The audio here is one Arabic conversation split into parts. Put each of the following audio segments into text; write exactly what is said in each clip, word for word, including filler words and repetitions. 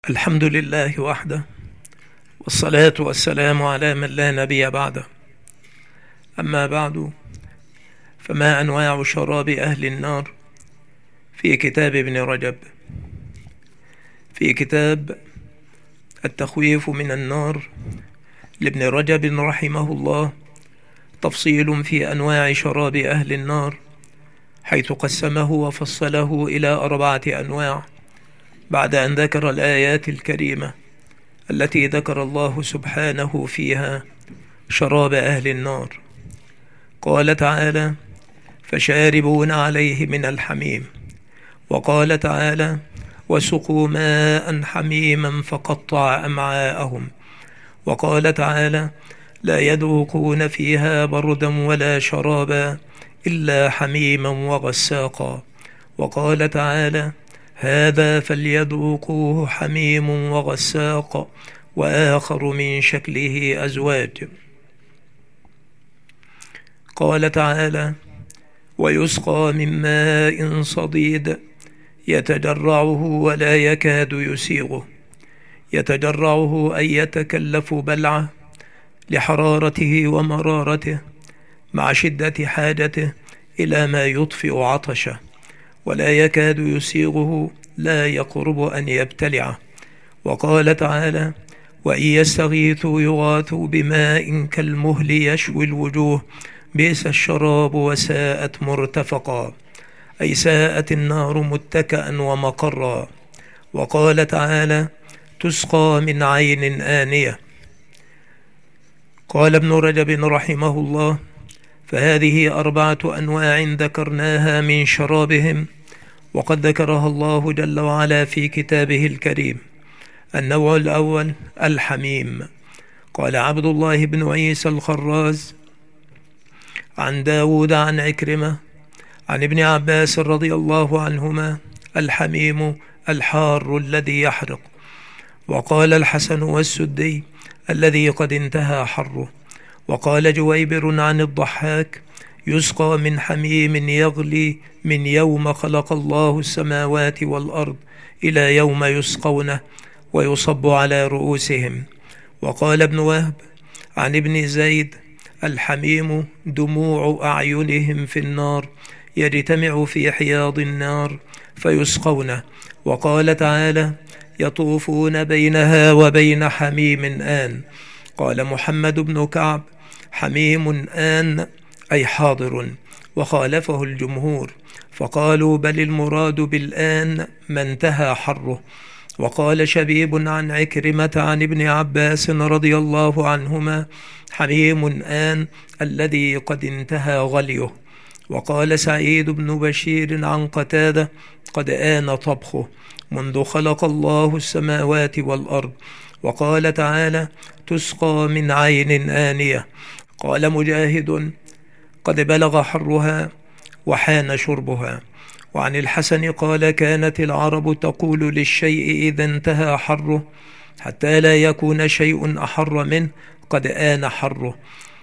الحمد لله وحده، والصلاة والسلام على من لا نبي بعده. أما بعد، فما أنواع شراب أهل النار في كتاب ابن رجب. في كتاب التخويف من النار لابن رجب رحمه الله تفصيل في أنواع شراب أهل النار، حيث قسمه وفصله إلى أربعة أنواع، بعد أن ذكر الآيات الكريمة التي ذكر الله سبحانه فيها شراب أهل النار. قال تعالى: فشاربون عليه من الحميم. وقال تعالى: وسقوا ماء حميما فقطع أمعاءهم. وقال تعالى: لا يذوقون فيها بردا ولا شرابا إلا حميما وغساقا. وقال تعالى: هذا فليذوقوه حميم وغساق وآخر من شكله أزواج. قال تعالى: ويسقى من ماء صديد يتجرعه ولا يكاد يسيغه. يتجرعه أي يتكلف بلعه لحرارته ومرارته مع شدة حاجته إلى ما يطفئ عطشه، ولا يكاد يسيغه لا يقرب أن يبتلعه. وقال تعالى: وإن يستغيثوا يغاثوا بماء كالمهل يشوي الوجوه بئس الشراب وساءت مرتفقا، أي ساءت النار متكأ ومقرا. وقال تعالى: تسقى من عين آنية. قال ابن رجب رحمه الله: فهذه أربعة أنواع ذكرناها من شرابهم، وقد ذكرها الله جل وعلا في كتابه الكريم. النوع الأول الحميم. قال عبد الله بن عيسى الخراز عن داود عن عكرمة عن ابن عباس رضي الله عنهما: الحميم الحار الذي يحرق. وقال الحسن والسدي: الذي قد انتهى حره. وقال جويبر عن الضحاك: يسقى من حميم يغلي من يوم خلق الله السماوات والأرض إلى يوم يسقونه ويصب على رؤوسهم. وقال ابن وهب عن ابن زيد: الحميم دموع أعينهم في النار يجتمع في حياض النار فيسقونه. وقال تعالى: يطوفون بينها وبين حميم آن. قال محمد بن كعب: حميم آن أي حاضر، وخالفه الجمهور فقالوا: بل المراد بالآن ما انتهى حره. وقال شبيب عن عكرمة عن ابن عباس رضي الله عنهما: حميم آن الذي قد انتهى غليه. وقال سعيد بن بشير عن قتادة: قد آن طبخه منذ خلق الله السماوات والأرض. وقال تعالى: تسقى من عين آنية. قال مجاهد: قد بلغ حرها وحان شربها. وعن الحسن قال: كانت العرب تقول للشيء إذا انتهى حره حتى لا يكون شيء أحر منه قد آن حره.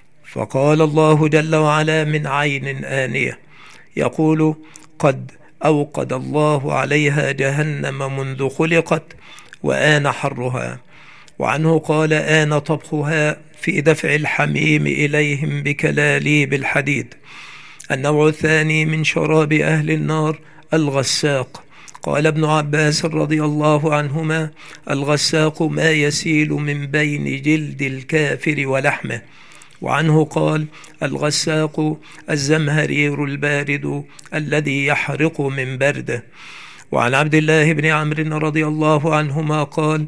فقال الله جل وعلا: من عين آنية، يقول: قد أوقد الله عليها جهنم منذ خلقت وآن حرها. وعنه قال: آن طبخها في دفع الحميم إليهم بكلاليب الحديد. النوع الثاني من شراب أهل النار الغساق. قال ابن عباس رضي الله عنهما: الغساق ما يسيل من بين جلد الكافر ولحمه. وعنه قال: الغساق الزمهرير البارد الذي يحرق من برده. وعن عبد الله بن عمرو رضي الله عنهما قال: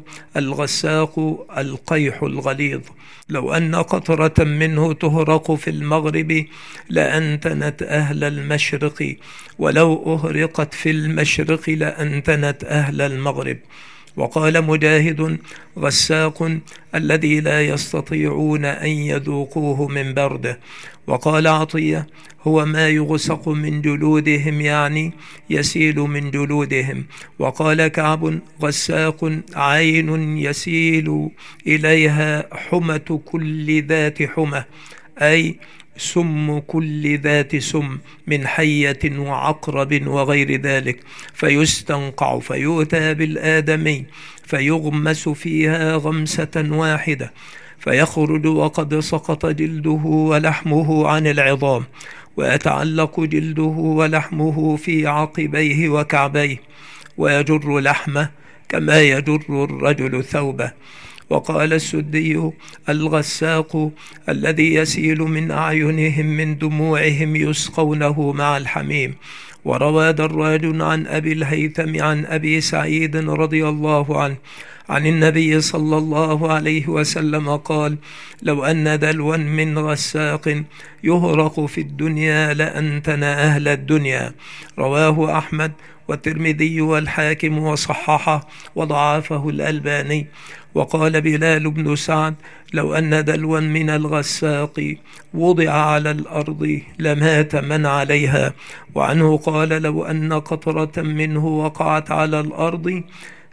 الغساق القيح الغليظ، لو أن قطرة منه تهرق في المغرب لأنتنت أهل المشرق، ولو أهرقت في المشرق لأنتنت أهل المغرب. وقال مجاهد: غساق الذي لا يستطيعون أن يذوقوه من برده. وقال عطية: هو ما يغسق من جلودهم، يعني يسيل من جلودهم. وقال كعب: غساق عين يسيل إليها حمة كل ذات حمة، أي سم كل ذات سم من حية وعقرب وغير ذلك، فيستنقع فيؤتى بالآدمي فيغمس فيها غمسة واحدة، فيخرج وقد سقط جلده ولحمه عن العظام، ويتعلق جلده ولحمه في عقبيه وكعبيه، ويجر لحمه كما يجر الرجل ثوبه. وقال السدي: الغساق الذي يسيل من أعينهم من دموعهم يسقونه مع الحميم. وروى دراج عن أبي الهيثم عن أبي سعيد رضي الله عنه عن النبي صلى الله عليه وسلم قال: لو أن دلوا من غساق يهرق في الدنيا لأنتن أهل الدنيا. رواه أحمد والترمذي والحاكم وصححه وضعفه الألباني. وقال بلال بن سعد: لو أن دلوا من الغساق وضع على الأرض لمات من عليها. وعنه قال: لو أن قطرة منه وقعت على الأرض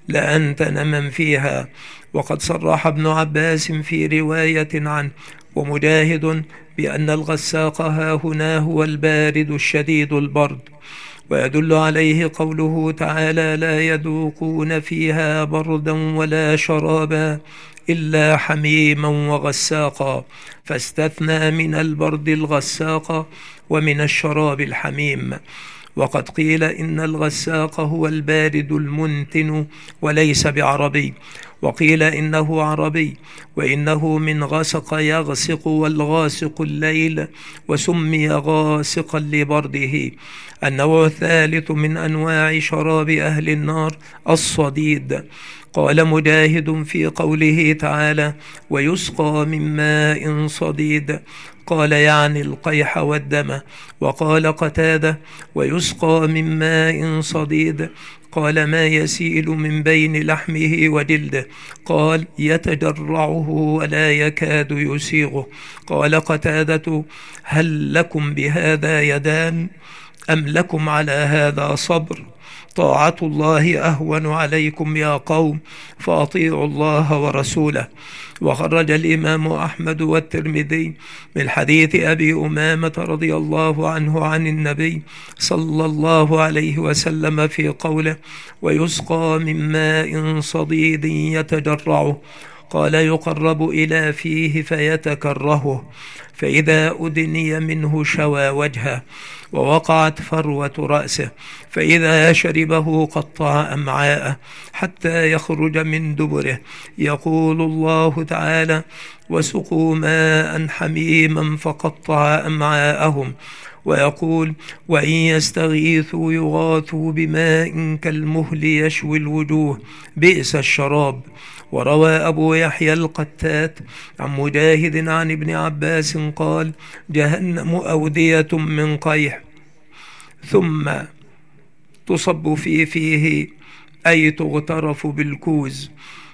لأنتن من فيها. وقد صرح ابن عباس في رواية عنه ومجاهد بأن الغساق ها هنا هو البارد الشديد البرد، ويدل عليه قوله تعالى: لا يذوقون فيها بردا ولا شرابا إلا حميما وغساقا، فاستثنى من البرد الغساق ومن الشراب الحميم. وقد قيل إن الغساق هو البارد المنتن وليس بعربي، وقيل إنه عربي، وإنه من غسق يغسق والغاسق الليل، وسمي غاسقا لبرده. النوع الثالث من أنواع شراب أهل النار الصديد. قال مجاهد في قوله تعالى: ويسقى من ماء صديد، قال يعني القيح والدم. وقال قتادة: ويسقى من ماء صديد، قال ما يسيل من بين لحمه وجلده، قال يتجرعه ولا يكاد يسيغه. قال قتادة: هل لكم بهذا يدان أم لكم على هذا صبر؟ طاعة الله أهون عليكم يا قوم، فأطيعوا الله ورسوله. وخرج الإمام أحمد والترمذي من حديث أبي أمامة رضي الله عنه عن النبي صلى الله عليه وسلم في قوله: ويسقى من ماء صديد يتجرعه، قال يقرب إلى فيه فيتكرهه، فإذا أدني منه شوى وجهه ووقعت فروة رأسه، فإذا شربه قطع أمعاءه حتى يخرج من دبره. يقول الله تعالى: وسقوا ماء حميما فقطع أمعاءهم. ويقول: وإن يستغيثوا يغاثوا بماء كالمهل يشوي الوجوه بئس الشراب. وروى أبو يحيى القتات عن مجاهد عن ابن عباس قال: جهنم أودية من قيح ثم تصب في فيه، أي تغترف بالكوز.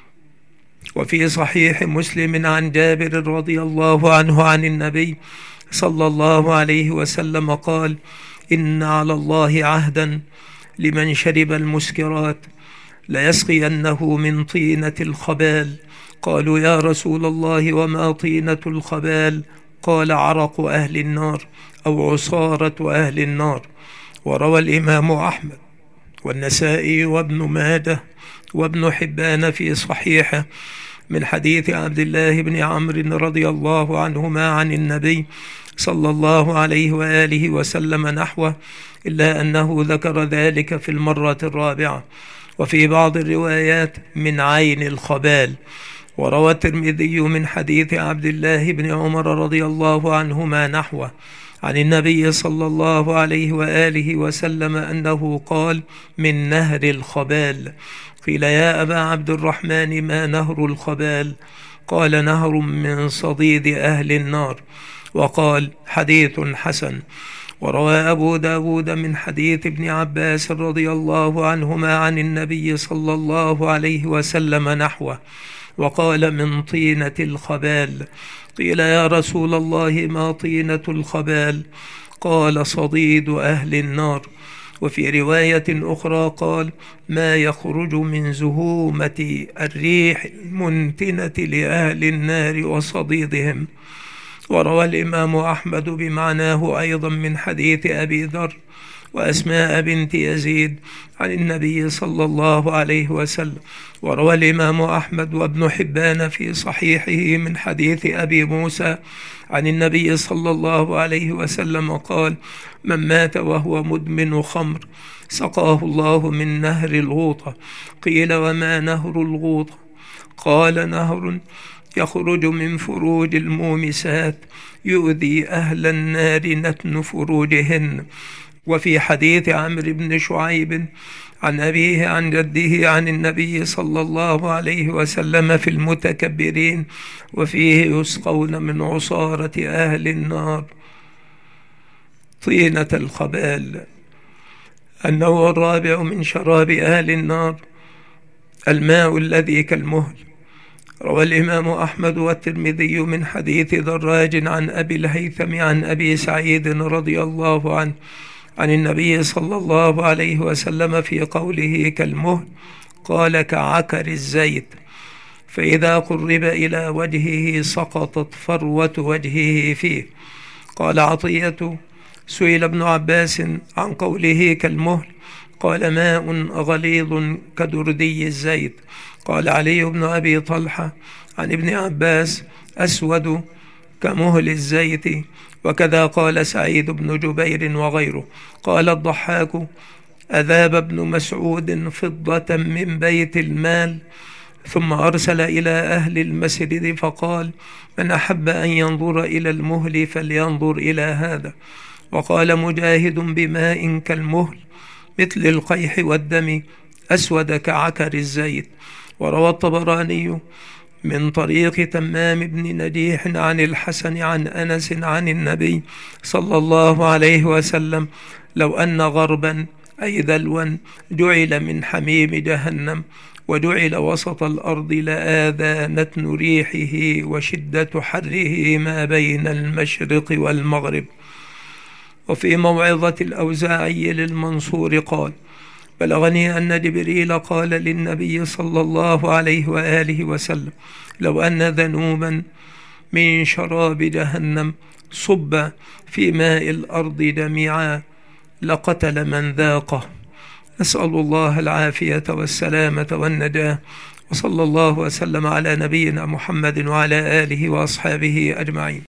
وفي صحيح مسلم عن جابر رضي الله عنه عن النبي صلى الله عليه وسلم قال: إن على الله عهدا لمن شرب المسكرات ليسقينه من طينة الخبال. قالوا: يا رسول الله وما طينة الخبال؟ قال: عرق أهل النار أو عصارة أهل النار. وروى الإمام أحمد والنسائي وابن ماجه وابن حبان في صحيحه من حديث عبد الله بن عمرو رضي الله عنهما عن النبي صلى الله عليه وآله وسلم نحوه، إلا أنه ذكر ذلك في المرة الرابعة، وفي بعض الروايات من عين الخبال. وروى الترمذي من حديث عبد الله بن عمر رضي الله عنهما نحوه عن النبي صلى الله عليه وآله وسلم أنه قال: من نهر الخبال. قيل: يا أبا عبد الرحمن ما نهر الخبال؟ قال: نهر من صديد أهل النار. وقال: حديث حسن. وروى أبو داود من حديث ابن عباس رضي الله عنهما عن النبي صلى الله عليه وسلم نحوه، وقال: من طينة الخبال. قيل: يا رسول الله ما طينة الخبال؟ قال: صديد أهل النار. وفي رواية أخرى قال: ما يخرج من زهومة الريح المنتنة لأهل النار وصديدهم. وروى الإمام أحمد بمعناه أيضا من حديث أبي ذر وأسماء بنت يزيد عن النبي صلى الله عليه وسلم. وروى الإمام أحمد وابن حبان في صحيحه من حديث أبي موسى عن النبي صلى الله عليه وسلم قال: من مات وهو مدمن خمر سقاه الله من نهر الغوطة. قيل: وما نهر الغوطة؟ قال: نهر يخرج من فروج المومسات يؤذي أهل النار نتن فروجهن. وفي حديث عمرو بن شعيب عن أبيه عن جده عن النبي صلى الله عليه وسلم في المتكبرين، وفيه: يسقون من عصارة أهل النار طينة الخبال. النوع الرابع من شراب أهل النار الماء الذي كالمهل. روى الإمام أحمد والترمذي من حديث دراج عن أبي الهيثم عن أبي سعيد رضي الله عنه عن النبي صلى الله عليه وسلم في قوله كالمهل قال: كعكر الزيت، فإذا قرب إلى وجهه سقطت فروة وجهه فيه. قال عطية: سئل ابن عباس عن قوله كالمهل قال: ماء غليظ كدردي الزيت. قال علي بن أبي طلحة عن ابن عباس: أسود كمهل الزيت. وكذا قال سعيد بن جبير وغيره. قال الضحاك: أذاب ابن مسعود فضة من بيت المال ثم أرسل إلى أهل المسجد فقال: من أحب أن ينظر إلى المهل فلينظر إلى هذا. وقال مجاهد: بماء كالمهل مثل القيح والدم أسود كعكر الزيت. وروى الطبراني من طريق تمام بن نجيح عن الحسن عن أنس عن النبي صلى الله عليه وسلم: لو أن غربا أي دلوا جعل من حميم جهنم وجعل وسط الأرض لآذى نتن ريحه وشدة حره ما بين المشرق والمغرب. وفي موعظة الأوزاعي للمنصور قال: بلغني أن جبريل قال للنبي صلى الله عليه وآله وسلم: لو أن ذنوبا من شراب جهنم صب في ماء الأرض جميعا لقتل من ذاقه. نسأل الله العافية والسلامة والنجاة، وصلى الله وسلم على نبينا محمد وعلى آله وأصحابه أجمعين.